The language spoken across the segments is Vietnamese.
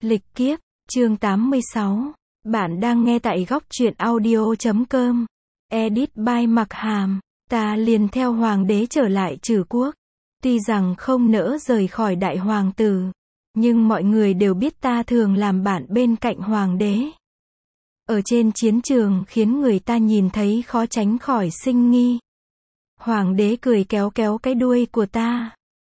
Lịch kiếp, chương 86. Bạn đang nghe tại góc truyện audio.com. Edit by Mặc Hàm. Ta liền theo hoàng đế trở lại Trử quốc. Tuy rằng không nỡ rời khỏi đại hoàng tử, nhưng mọi người đều biết ta thường làm bạn bên cạnh hoàng đế. Ở trên chiến trường khiến người ta nhìn thấy khó tránh khỏi sinh nghi. Hoàng đế cười kéo kéo cái đuôi của ta.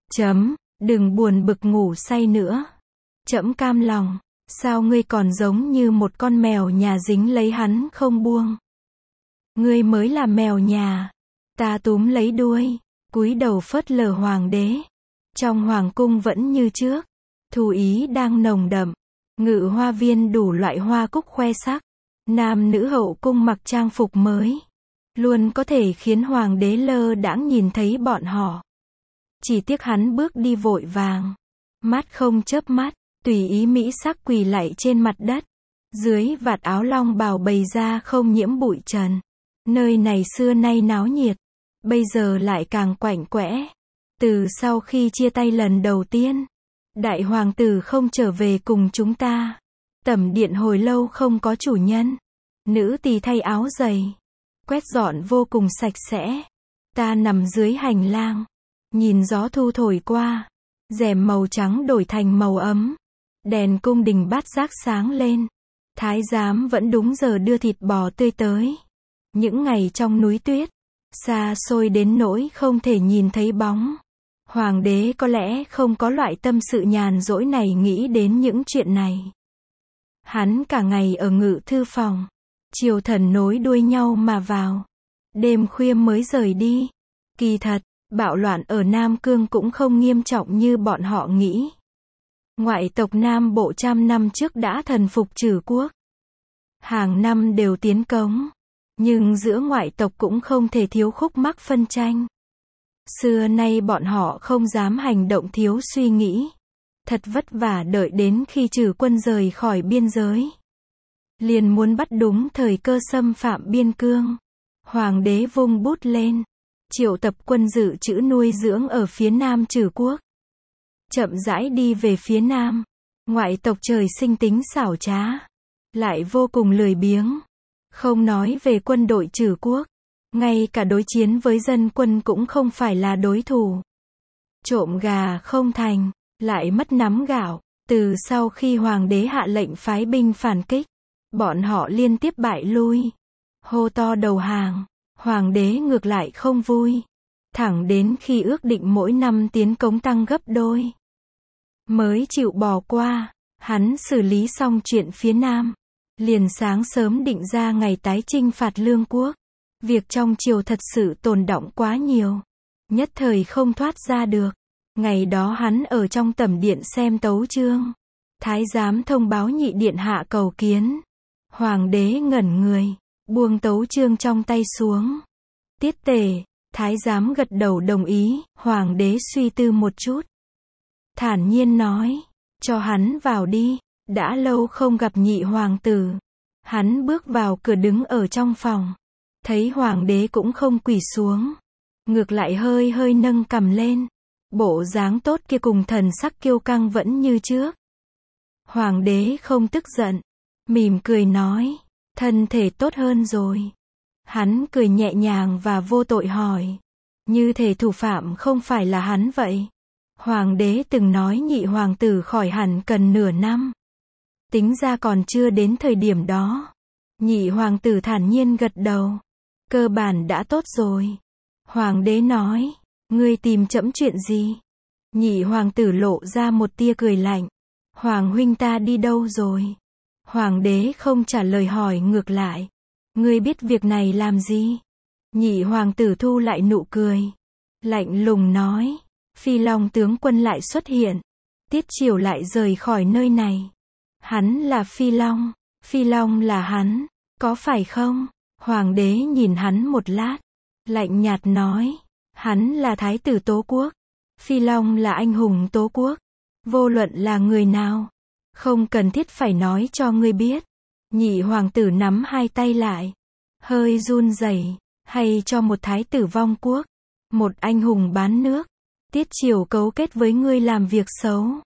Đừng buồn bực ngủ say nữa. Trẫm cam lòng. Sao ngươi còn giống như một con mèo nhà dính lấy hắn không buông? Ngươi mới là mèo nhà. Ta túm lấy đuôi, cúi đầu phớt lờ hoàng đế. Trong hoàng cung vẫn như trước, thù ý đang nồng đậm. Ngự hoa viên đủ loại hoa cúc khoe sắc. Nam nữ hậu cung mặc trang phục mới, luôn có thể khiến hoàng đế lơ đãng nhìn thấy bọn họ. Chỉ tiếc hắn bước đi vội vàng, mắt không chớp mắt, tùy ý mỹ sắc quỳ lạy trên mặt đất. Dưới vạt áo long bào bày ra không nhiễm bụi trần. Nơi này xưa nay náo nhiệt, bây giờ lại càng quạnh quẽ. Từ sau khi chia tay lần đầu tiên, đại hoàng tử không trở về cùng chúng ta. Tẩm điện hồi lâu không có chủ nhân. Nữ tỳ thay áo giày, quét dọn vô cùng sạch sẽ. Ta nằm dưới hành lang, nhìn gió thu thổi qua, rèm màu trắng đổi thành màu ấm. Đèn cung đình bát giác sáng lên. Thái giám vẫn đúng giờ đưa thịt bò tươi tới. Những ngày trong núi tuyết, xa xôi đến nỗi không thể nhìn thấy bóng. Hoàng đế có lẽ không có loại tâm sự nhàn rỗi này nghĩ đến những chuyện này. Hắn cả ngày ở ngự thư phòng, triều thần nối đuôi nhau mà vào. Đêm khuya mới rời đi. Kỳ thật, bạo loạn ở Nam Cương cũng không nghiêm trọng như bọn họ nghĩ. Ngoại tộc Nam Bộ trăm năm trước đã thần phục Trử quốc. Hàng năm đều tiến cống. Nhưng giữa ngoại tộc cũng không thể thiếu khúc mắc phân tranh. Xưa nay bọn họ không dám hành động thiếu suy nghĩ. Thật vất vả đợi đến khi Trử quân rời khỏi biên giới, liền muốn bắt đúng thời cơ xâm phạm biên cương. Hoàng đế vung bút lên, triệu tập quân dự trữ nuôi dưỡng ở phía nam Trử quốc. Chậm rãi đi về phía nam. Ngoại tộc trời sinh tính xảo trá, lại vô cùng lười biếng. Không nói về quân đội Trử quốc, ngay cả đối chiến với dân quân cũng không phải là đối thủ. Trộm gà không thành, lại mất nắm gạo. Từ sau khi hoàng đế hạ lệnh phái binh phản kích, bọn họ liên tiếp bại lui, hô to đầu hàng. Hoàng đế ngược lại không vui, thẳng đến khi ước định mỗi năm tiến cống tăng gấp đôi, mới chịu bỏ qua. Hắn xử lý xong chuyện phía nam, liền sáng sớm định ra ngày tái chinh phạt lương quốc. Việc trong triều thật sự tồn đọng quá nhiều, nhất thời không thoát ra được. Ngày đó hắn ở trong tẩm điện xem tấu chương. Thái giám thông báo nhị điện hạ cầu kiến. Hoàng đế ngẩn người, buông tấu chương trong tay xuống. Tiết tề, thái giám gật đầu đồng ý. Hoàng đế suy tư một chút, thản nhiên nói, cho hắn vào đi. Đã lâu không gặp nhị hoàng tử. Hắn bước vào cửa đứng ở trong phòng, thấy hoàng đế cũng không quỳ xuống, ngược lại hơi hơi nâng cằm lên. Bộ dáng tốt kia cùng thần sắc kiêu căng vẫn như trước. Hoàng đế không tức giận, mỉm cười nói, thân thể tốt hơn rồi. Hắn cười nhẹ nhàng và vô tội hỏi, như thể thủ phạm không phải là hắn vậy. Hoàng đế từng nói nhị hoàng tử khỏi hẳn cần nửa năm. Tính ra còn chưa đến thời điểm đó. Nhị hoàng tử thản nhiên gật đầu. Cơ bản đã tốt rồi. Hoàng đế nói, ngươi tìm trẫm chuyện gì? Nhị hoàng tử lộ ra một tia cười lạnh. Hoàng huynh ta đi đâu rồi? Hoàng đế không trả lời hỏi ngược lại, ngươi biết việc này làm gì? Nhị hoàng tử thu lại nụ cười, lạnh lùng nói, Phi Long tướng quân lại xuất hiện. Tiết triều lại rời khỏi nơi này. Hắn là Phi Long, Phi Long là hắn, có phải không? Hoàng đế nhìn hắn một lát, lạnh nhạt nói, hắn là thái tử Tố quốc. Phi Long là anh hùng Tố quốc. Vô luận là người nào, không cần thiết phải nói cho ngươi biết. Nhị hoàng tử nắm hai tay lại, hơi run rẩy, hay cho một thái tử vong quốc, một anh hùng bán nước, Tiết triều cấu kết với ngươi làm việc xấu.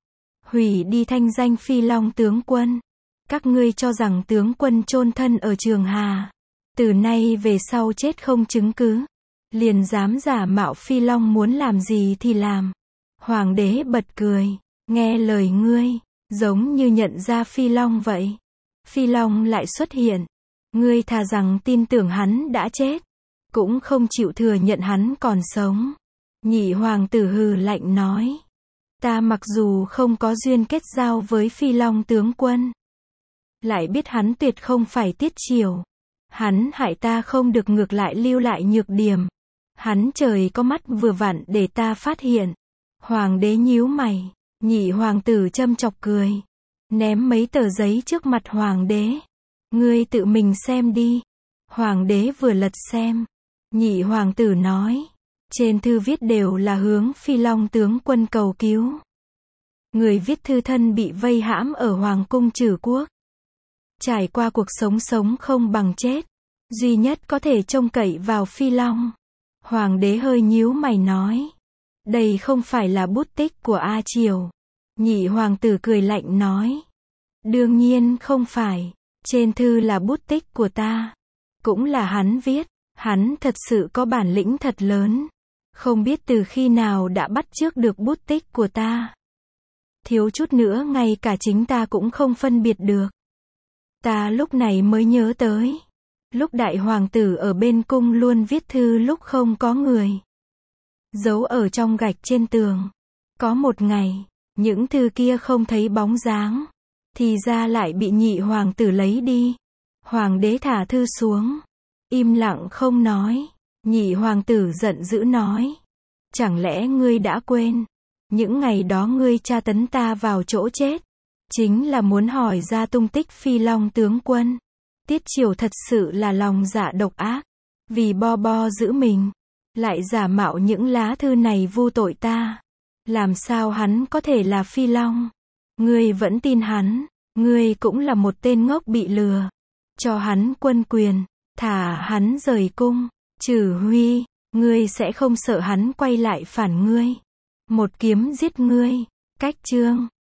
hủy đi thanh danh Phi Long tướng quân. Các ngươi cho rằng tướng quân chôn thân ở Trường Hà, từ nay về sau chết không chứng cứ, liền dám giả mạo Phi Long muốn làm gì thì làm. Hoàng đế bật cười, nghe lời ngươi, giống như nhận ra Phi Long vậy. Phi Long lại xuất hiện, ngươi thà rằng tin tưởng hắn đã chết, cũng không chịu thừa nhận hắn còn sống. Nhị hoàng tử hừ lạnh nói, ta mặc dù không có duyên kết giao với Phi Long tướng quân, lại biết hắn tuyệt không phải Tiết Triều. Hắn hại ta không được, ngược lại lưu lại nhược điểm. Hắn trời có mắt vừa vặn để ta phát hiện. Hoàng đế nhíu mày, nhị hoàng tử châm chọc cười, ném mấy tờ giấy trước mặt hoàng đế. Ngươi tự mình xem đi. Hoàng đế vừa lật xem, nhị hoàng tử nói, trên thư viết đều là hướng Phi Long tướng quân cầu cứu. Người viết thư thân bị vây hãm ở hoàng cung Trử Quốc, trải qua cuộc sống sống không bằng chết, duy nhất có thể trông cậy vào Phi Long. Hoàng đế hơi nhíu mày nói, đây không phải là bút tích của A Triều. Nhị hoàng tử cười lạnh nói, đương nhiên không phải, trên thư là bút tích của ta, cũng là hắn viết. Hắn thật sự có bản lĩnh thật lớn, không biết từ khi nào đã bắt chước được bút tích của ta. Thiếu chút nữa ngay cả chính ta cũng không phân biệt được. Ta lúc này mới nhớ tới, lúc đại hoàng tử ở bên cung luôn viết thư lúc không có người, giấu ở trong gạch trên tường. Có một ngày, những thư kia không thấy bóng dáng, thì ra lại bị nhị hoàng tử lấy đi. Hoàng đế thả thư xuống, im lặng không nói. Nhị hoàng tử giận dữ nói, chẳng lẽ ngươi đã quên, những ngày đó ngươi tra tấn ta vào chỗ chết, chính là muốn hỏi ra tung tích Phi Long tướng quân. Tiết Triều thật sự là lòng dạ độc ác, vì bo giữ mình, lại giả mạo những lá thư này vu tội ta. Làm sao hắn có thể là Phi Long? Ngươi vẫn tin hắn, ngươi cũng là một tên ngốc bị lừa. Cho hắn quân quyền, thả hắn rời cung. Trừ Huy, ngươi sẽ không sợ hắn quay lại phản ngươi, một kiếm giết ngươi. Cách chương